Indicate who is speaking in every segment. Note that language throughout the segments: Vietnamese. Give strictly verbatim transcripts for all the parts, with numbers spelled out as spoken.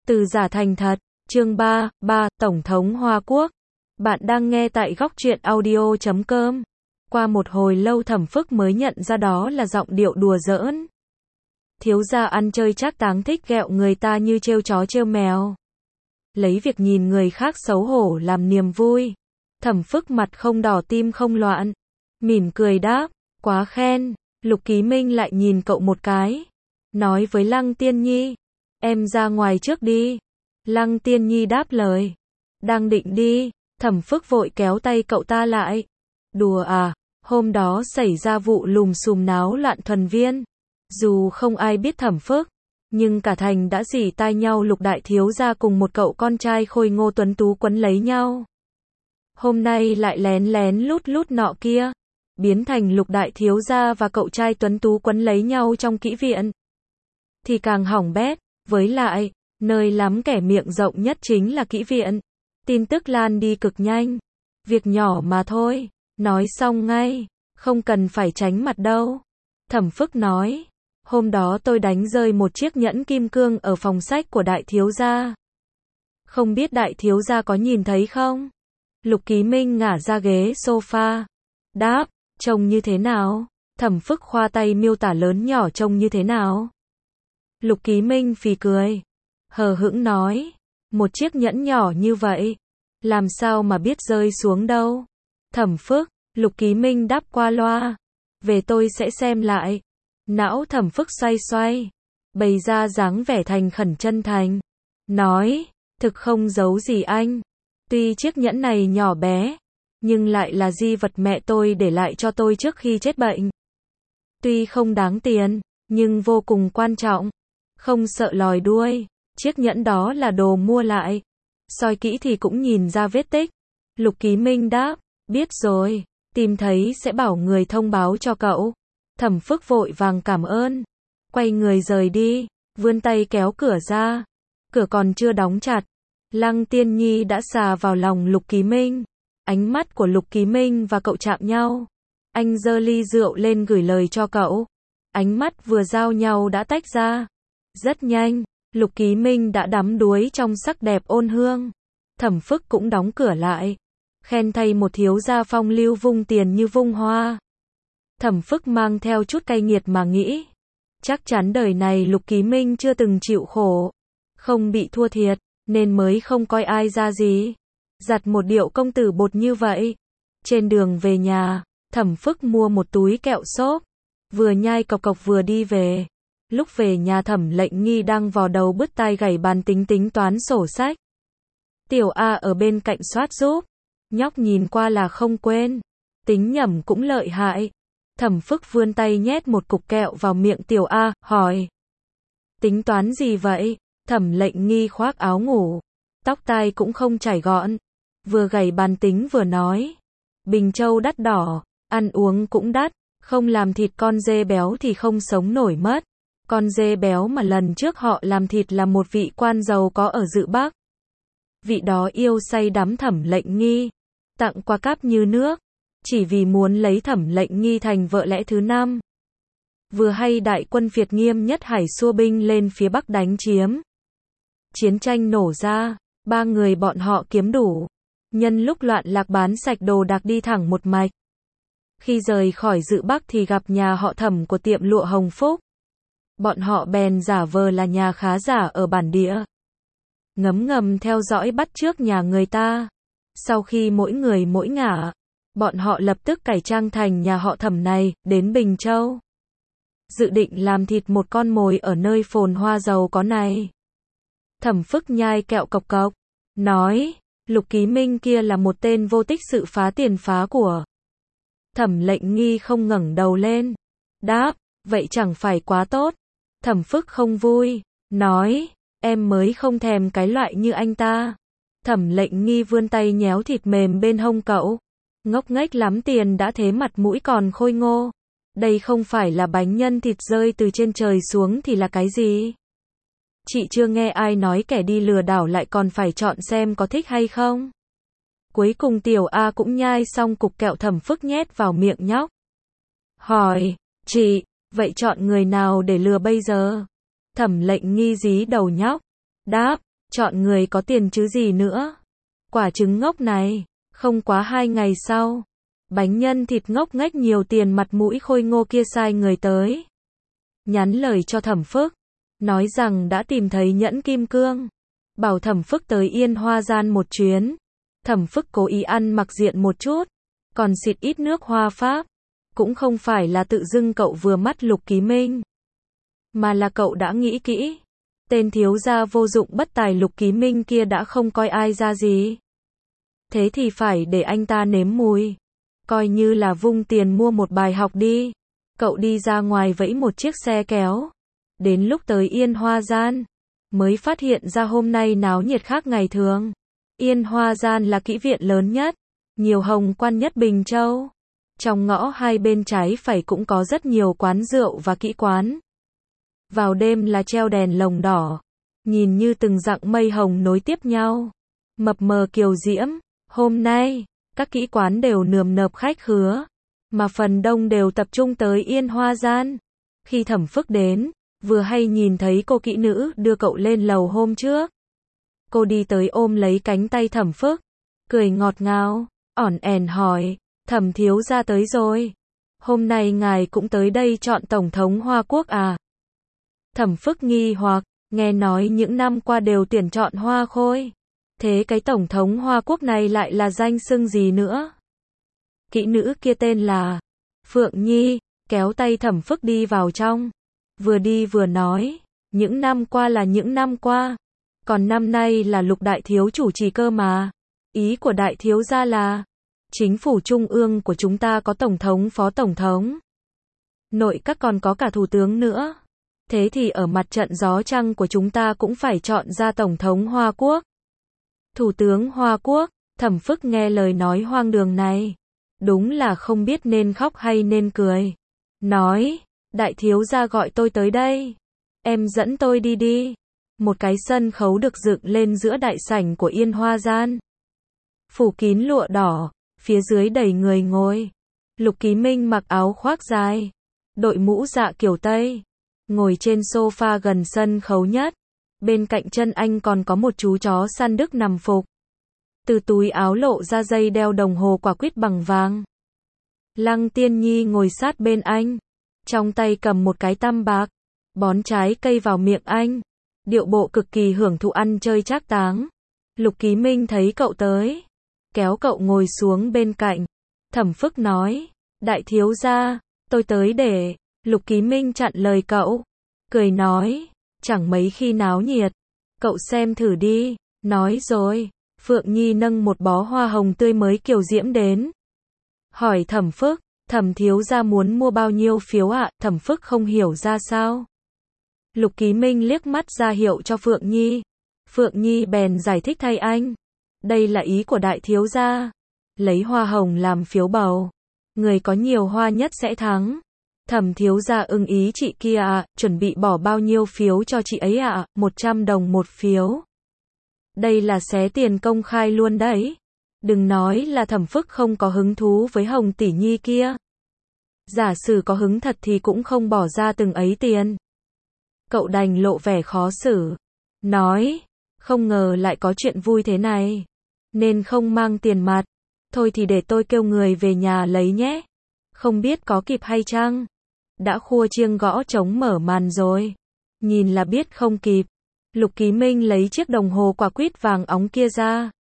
Speaker 1: Từ giả thành thật, chương ba, ba, Tổng thống Hoa Quốc. Bạn đang nghe tại góc truyện audio chấm com. Qua một hồi lâu Thẩm Phức mới nhận ra đó là giọng điệu đùa giỡn. Thiếu gia ăn chơi trác táng thích ghẹo người ta như trêu chó trêu mèo. Lấy việc nhìn người khác xấu hổ làm niềm vui. Thẩm Phức mặt không đỏ tim không loạn. Mỉm cười đáp, quá khen. Lục Ký Minh lại nhìn cậu một cái. Nói với Lăng Tiên Nhi, em ra ngoài trước đi. Lăng Tiên Nhi đáp lời. Đang định đi, Thẩm Phức vội kéo tay cậu ta lại. Đùa à, hôm đó xảy ra vụ lùm xùm náo loạn thuần viên. Dù không ai biết Thẩm Phức, nhưng cả thành đã rỉ tai nhau Lục đại thiếu gia cùng một cậu con trai khôi ngô tuấn tú quấn lấy nhau. Hôm nay lại lén lén lút lút nọ kia, biến thành Lục đại thiếu gia và cậu trai tuấn tú quấn lấy nhau trong kỹ viện. Thì càng hỏng bét, với lại, nơi lắm kẻ miệng rộng nhất chính là kỹ viện. Tin tức lan đi cực nhanh. Việc nhỏ mà thôi, nói xong ngay, không cần phải tránh mặt đâu. Thẩm Phức nói, hôm đó tôi đánh rơi một chiếc nhẫn kim cương ở phòng sách của đại thiếu gia. Không biết đại thiếu gia có nhìn thấy không? Lục Ký Minh ngả ra ghế sofa. Đáp, trông như thế nào? Thẩm Phức khoa tay miêu tả lớn nhỏ trông như thế nào? Lục Ký Minh phì cười. Hờ hững nói, một chiếc nhẫn nhỏ như vậy, làm sao mà biết rơi xuống đâu? Thẩm Phức, Lục Ký Minh đáp qua loa. Về tôi sẽ xem lại. Não Thẩm Phức xoay xoay, bày ra dáng vẻ thành khẩn chân thành. Nói, thực không giấu gì anh. Tuy chiếc nhẫn này nhỏ bé, nhưng lại là di vật mẹ tôi để lại cho tôi trước khi chết bệnh. Tuy không đáng tiền, nhưng vô cùng quan trọng. Không sợ lòi đuôi, chiếc nhẫn đó là đồ mua lại. Soi kỹ thì cũng nhìn ra vết tích. Lục Ký Minh đáp, biết rồi, tìm thấy sẽ bảo người thông báo cho cậu. Thẩm Phức vội vàng cảm ơn, quay người rời đi, vươn tay kéo cửa ra. Cửa còn chưa đóng chặt, Lăng Tiên Nhi đã xà vào lòng Lục Ký Minh. Ánh mắt của Lục Ký Minh và cậu chạm nhau. Anh giơ ly rượu lên gửi lời cho cậu. Ánh mắt vừa giao nhau đã tách ra. Rất nhanh, Lục Ký Minh đã đắm đuối trong sắc đẹp ôn hương. Thẩm Phức cũng đóng cửa lại. Khen thay một thiếu gia phong lưu vung tiền như vung hoa. Thẩm Phức mang theo chút cay nghiệt mà nghĩ. Chắc chắn đời này Lục Ký Minh chưa từng chịu khổ. Không bị thua thiệt, nên mới không coi ai ra gì. Giặt một điệu công tử bột như vậy. Trên đường về nhà, Thẩm Phức mua một túi kẹo xốp. Vừa nhai cộc cộc vừa đi về. Lúc về nhà Thẩm Lệnh Nghi đang vò đầu bứt tai gảy bàn tính tính toán sổ sách. Tiểu A ở bên cạnh soát giúp. Nhóc nhìn qua là không quên. Tính nhẩm cũng lợi hại. Thẩm Phức vươn tay nhét một cục kẹo vào miệng Tiểu A, hỏi. Tính toán gì vậy? Thẩm Lệnh Nghi khoác áo ngủ. Tóc tai cũng không chải gọn. Vừa gảy bàn tính vừa nói. Bình Châu đắt đỏ, ăn uống cũng đắt. Không làm thịt con dê béo thì không sống nổi mất. Con dê béo mà lần trước họ làm thịt là một vị quan giàu có ở Dự Bắc. Vị đó yêu say đắm Thẩm Lệnh Nghi, tặng qua cáp như nước, chỉ vì muốn lấy Thẩm Lệnh Nghi thành vợ lẽ thứ năm. Vừa hay đại quân Việt Nghiêm Nhất Hải xua binh lên phía Bắc đánh chiếm. Chiến tranh nổ ra, ba người bọn họ kiếm đủ. Nhân lúc loạn lạc bán sạch đồ đạc đi thẳng một mạch. Khi rời khỏi Dự Bắc thì gặp nhà họ Thẩm của tiệm lụa Hồng Phúc. Bọn họ bèn giả vờ là nhà khá giả ở bản địa. Ngấm ngầm theo dõi bắt chước nhà người ta. Sau khi mỗi người mỗi ngả, bọn họ lập tức cải trang thành nhà họ Thẩm này, đến Bình Châu. Dự định làm thịt một con mồi ở nơi phồn hoa giàu có này. Thẩm Phức nhai kẹo cộc cộc, nói, Lục Ký Minh kia là một tên vô tích sự phá tiền phá của. Thẩm Lệnh Nghi không ngẩng đầu lên. Đáp, vậy chẳng phải quá tốt. Thẩm Phức không vui, nói, em mới không thèm cái loại như anh ta. Thẩm Lệnh Nghi vươn tay nhéo thịt mềm bên hông cậu. Ngốc nghếch lắm tiền đã thế mặt mũi còn khôi ngô. Đây không phải là bánh nhân thịt rơi từ trên trời xuống thì là cái gì? Chị chưa nghe ai nói kẻ đi lừa đảo lại còn phải chọn xem có thích hay không? Cuối cùng Tiểu A cũng nhai xong cục kẹo Thẩm Phức nhét vào miệng nhóc. Hỏi, chị, vậy chọn người nào để lừa bây giờ? Thẩm Lệnh Nghi dí đầu nhóc. Đáp, Chọn người có tiền chứ gì nữa. Quả trứng ngốc này. Không quá hai ngày sau, bánh nhân thịt ngốc nghếch nhiều tiền mặt mũi khôi ngô kia sai người tới. Nhắn lời cho Thẩm Phức, nói rằng đã tìm thấy nhẫn kim cương. Bảo Thẩm Phức tới Yên Hoa Gian một chuyến. Thẩm Phức cố ý ăn mặc diện một chút, còn xịt ít nước hoa pháp. Cũng không phải là tự dưng cậu vừa mắt Lục Ký Minh, mà là cậu đã nghĩ kỹ. Tên thiếu gia vô dụng bất tài Lục Ký Minh kia đã không coi ai ra gì. Thế thì phải để anh ta nếm mùi. Coi như là vung tiền mua một bài học đi. Cậu đi ra ngoài vẫy một chiếc xe kéo. Đến lúc tới Yên Hoa Gian, mới phát hiện ra hôm nay náo nhiệt khác ngày thường. Yên Hoa Gian là kỹ viện lớn nhất, nhiều hồng quan nhất Bình Châu. Trong ngõ hai bên trái phải cũng có rất nhiều quán rượu và kỹ quán. Vào đêm là treo đèn lồng đỏ, nhìn như từng dặng mây hồng nối tiếp nhau, mập mờ kiều diễm. Hôm nay, các kỹ quán đều nườm nượp khách khứa, mà phần đông đều tập trung tới Yên Hoa Gian. Khi Thẩm Phức đến, vừa hay nhìn thấy cô kỹ nữ đưa cậu lên lầu hôm trước. Cô đi tới ôm lấy cánh tay Thẩm Phức, cười ngọt ngào, ỏn ẻn hỏi, Thẩm thiếu gia tới rồi. Hôm nay ngài cũng tới đây chọn Tổng thống Hoa Quốc à? Thẩm Phức nghi hoặc, nghe nói những năm qua đều tuyển chọn Hoa Khôi. Thế cái Tổng thống Hoa Quốc này lại là danh xưng gì nữa? Kỹ nữ kia tên là Phượng Nhi, kéo tay Thẩm Phức đi vào trong. Vừa đi vừa nói, những năm qua là những năm qua. Còn năm nay là Lục đại thiếu chủ trì cơ mà. Ý của đại thiếu gia là, chính phủ trung ương của chúng ta có tổng thống, phó tổng thống. Nội các còn có cả thủ tướng nữa. Thế thì ở mặt trận gió trăng của chúng ta cũng phải chọn ra Tổng thống Hoa Quốc. Thủ tướng Hoa Quốc. Thẩm Phức nghe lời nói hoang đường này, đúng là không biết nên khóc hay nên cười. Nói, đại thiếu gia gọi tôi tới đây. Em dẫn tôi đi đi. Một cái sân khấu được dựng lên giữa đại sảnh của Yên Hoa Gian. Phủ kín lụa đỏ, phía dưới đầy người ngồi. Lục Ký Minh mặc áo khoác dài, đội mũ dạ kiểu Tây, ngồi trên sofa gần sân khấu nhất. Bên cạnh chân anh còn có một chú chó săn Đức nằm phục. Từ túi áo lộ ra dây đeo đồng hồ quả quýt bằng vàng. Lăng Tiên Nhi ngồi sát bên anh, trong tay cầm một cái tăm bạc, bón trái cây vào miệng anh, điệu bộ cực kỳ hưởng thụ ăn chơi trác táng. Lục Ký Minh thấy cậu tới, kéo cậu ngồi xuống bên cạnh. Thẩm Phức nói, đại thiếu gia, tôi tới để... Lục Ký Minh chặn lời cậu, cười nói, chẳng mấy khi náo nhiệt, cậu xem thử đi. Nói rồi, Phượng Nhi nâng một bó hoa hồng tươi mới kiều diễm đến. Hỏi Thẩm Phức, Thẩm thiếu gia muốn mua bao nhiêu phiếu ạ? À? Thẩm Phức không hiểu ra sao. Lục Ký Minh liếc mắt ra hiệu cho Phượng Nhi. Phượng Nhi bèn giải thích thay anh. Đây là ý của đại thiếu gia. Lấy hoa hồng làm phiếu bầu. Người có nhiều hoa nhất sẽ thắng. Thẩm thiếu gia ưng ý chị kia ạ, à, chuẩn bị bỏ bao nhiêu phiếu cho chị ấy ạ? À? một trăm đồng một phiếu. Đây là xé tiền công khai luôn đấy. Đừng nói là Thẩm Phức không có hứng thú với Hồng tỷ nhi kia. Giả sử có hứng thật thì cũng không bỏ ra từng ấy tiền. Cậu đành lộ vẻ khó xử. Nói, không ngờ lại có chuyện vui thế này. Nên không mang tiền mặt. Thôi thì để tôi kêu người về nhà lấy nhé. Không biết có kịp hay chăng? Đã khua chiêng gõ trống mở màn rồi. Nhìn là biết không kịp. Lục Ký Minh lấy chiếc đồng hồ quả quýt vàng óng kia ra,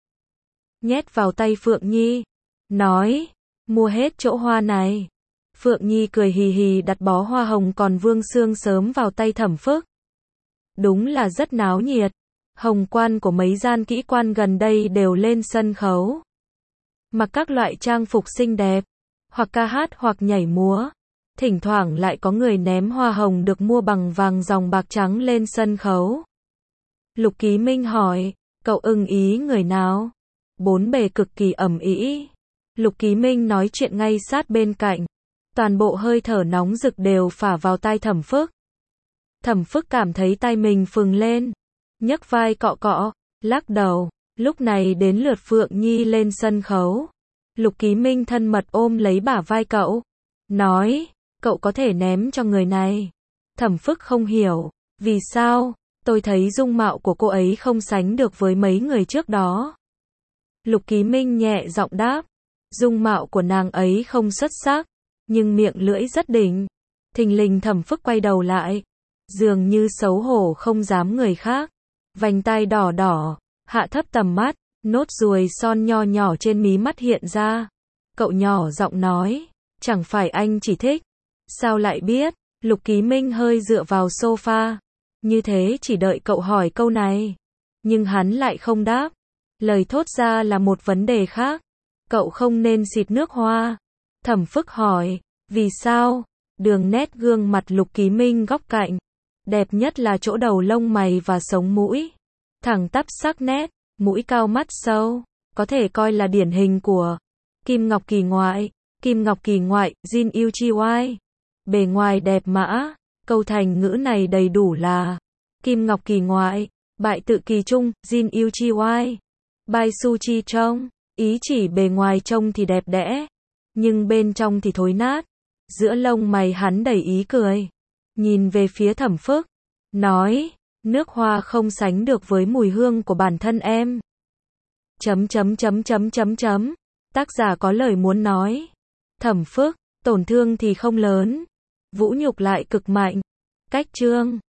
Speaker 1: nhét vào tay Phượng Nhi. Nói, mua hết chỗ hoa này. Phượng Nhi cười hì hì đặt bó hoa hồng còn vương xương sớm vào tay Thẩm Phức. Đúng là rất náo nhiệt. Hồng quan của mấy gian kỹ quan gần đây đều lên sân khấu. Mặc các loại trang phục xinh đẹp, hoặc ca hát hoặc nhảy múa. Thỉnh thoảng lại có người ném hoa hồng được mua bằng vàng dòng bạc trắng lên sân khấu. Lục Ký Minh hỏi, cậu ưng ý người nào? Bốn bề cực kỳ ầm ĩ. Lục Ký Minh nói chuyện ngay sát bên cạnh. Toàn bộ hơi thở nóng rực đều phả vào tai Thẩm Phức. Thẩm Phức cảm thấy tay mình phừng lên, nhấc vai cọ cọ, lắc đầu. Lúc này đến lượt Phượng Nhi lên sân khấu. Lục Ký Minh thân mật ôm lấy bả vai cậu, nói, cậu có thể ném cho người này. Thẩm Phức không hiểu, vì sao? Tôi thấy dung mạo của cô ấy không sánh được với mấy người trước đó. Lục Ký Minh nhẹ giọng đáp. Dung mạo của nàng ấy không xuất sắc, nhưng miệng lưỡi rất đỉnh. Thình lình Thẩm Phức quay đầu lại, dường như xấu hổ không dám người khác. Vành tai đỏ đỏ, hạ thấp tầm mắt, nốt ruồi son nho nhỏ trên mí mắt hiện ra. Cậu nhỏ giọng nói, chẳng phải anh chỉ thích. Sao lại biết? Lục Ký Minh hơi dựa vào sofa, như thế chỉ đợi cậu hỏi câu này. Nhưng hắn lại không đáp. Lời thốt ra là một vấn đề khác. Cậu không nên xịt nước hoa. Thẩm Phức hỏi, vì sao? Đường nét gương mặt Lục Ký Minh góc cạnh. Đẹp nhất là chỗ đầu lông mày và sống mũi. Thẳng tắp sắc nét, mũi cao mắt sâu. Có thể coi là điển hình của Kim Ngọc Kỳ ngoại. Kim Ngọc Kỳ ngoại, Jin Yu Chi Wai. Bề ngoài đẹp mã. Câu thành ngữ này đầy đủ là Kim Ngọc Kỳ ngoại, bại tự kỳ trung, Jin Yu Chi Wai. Bai Su Chi trông. Ý chỉ bề ngoài trông thì đẹp đẽ, nhưng bên trong thì thối nát. Giữa lông mày hắn đầy ý cười. Nhìn về phía Thẩm Phức, nói, nước hoa không sánh được với mùi hương của bản thân em. Chấm chấm chấm chấm chấm chấm. Tác giả có lời muốn nói. Thẩm Phức, tổn thương thì không lớn, vũ nhục lại cực mạnh. Cách chương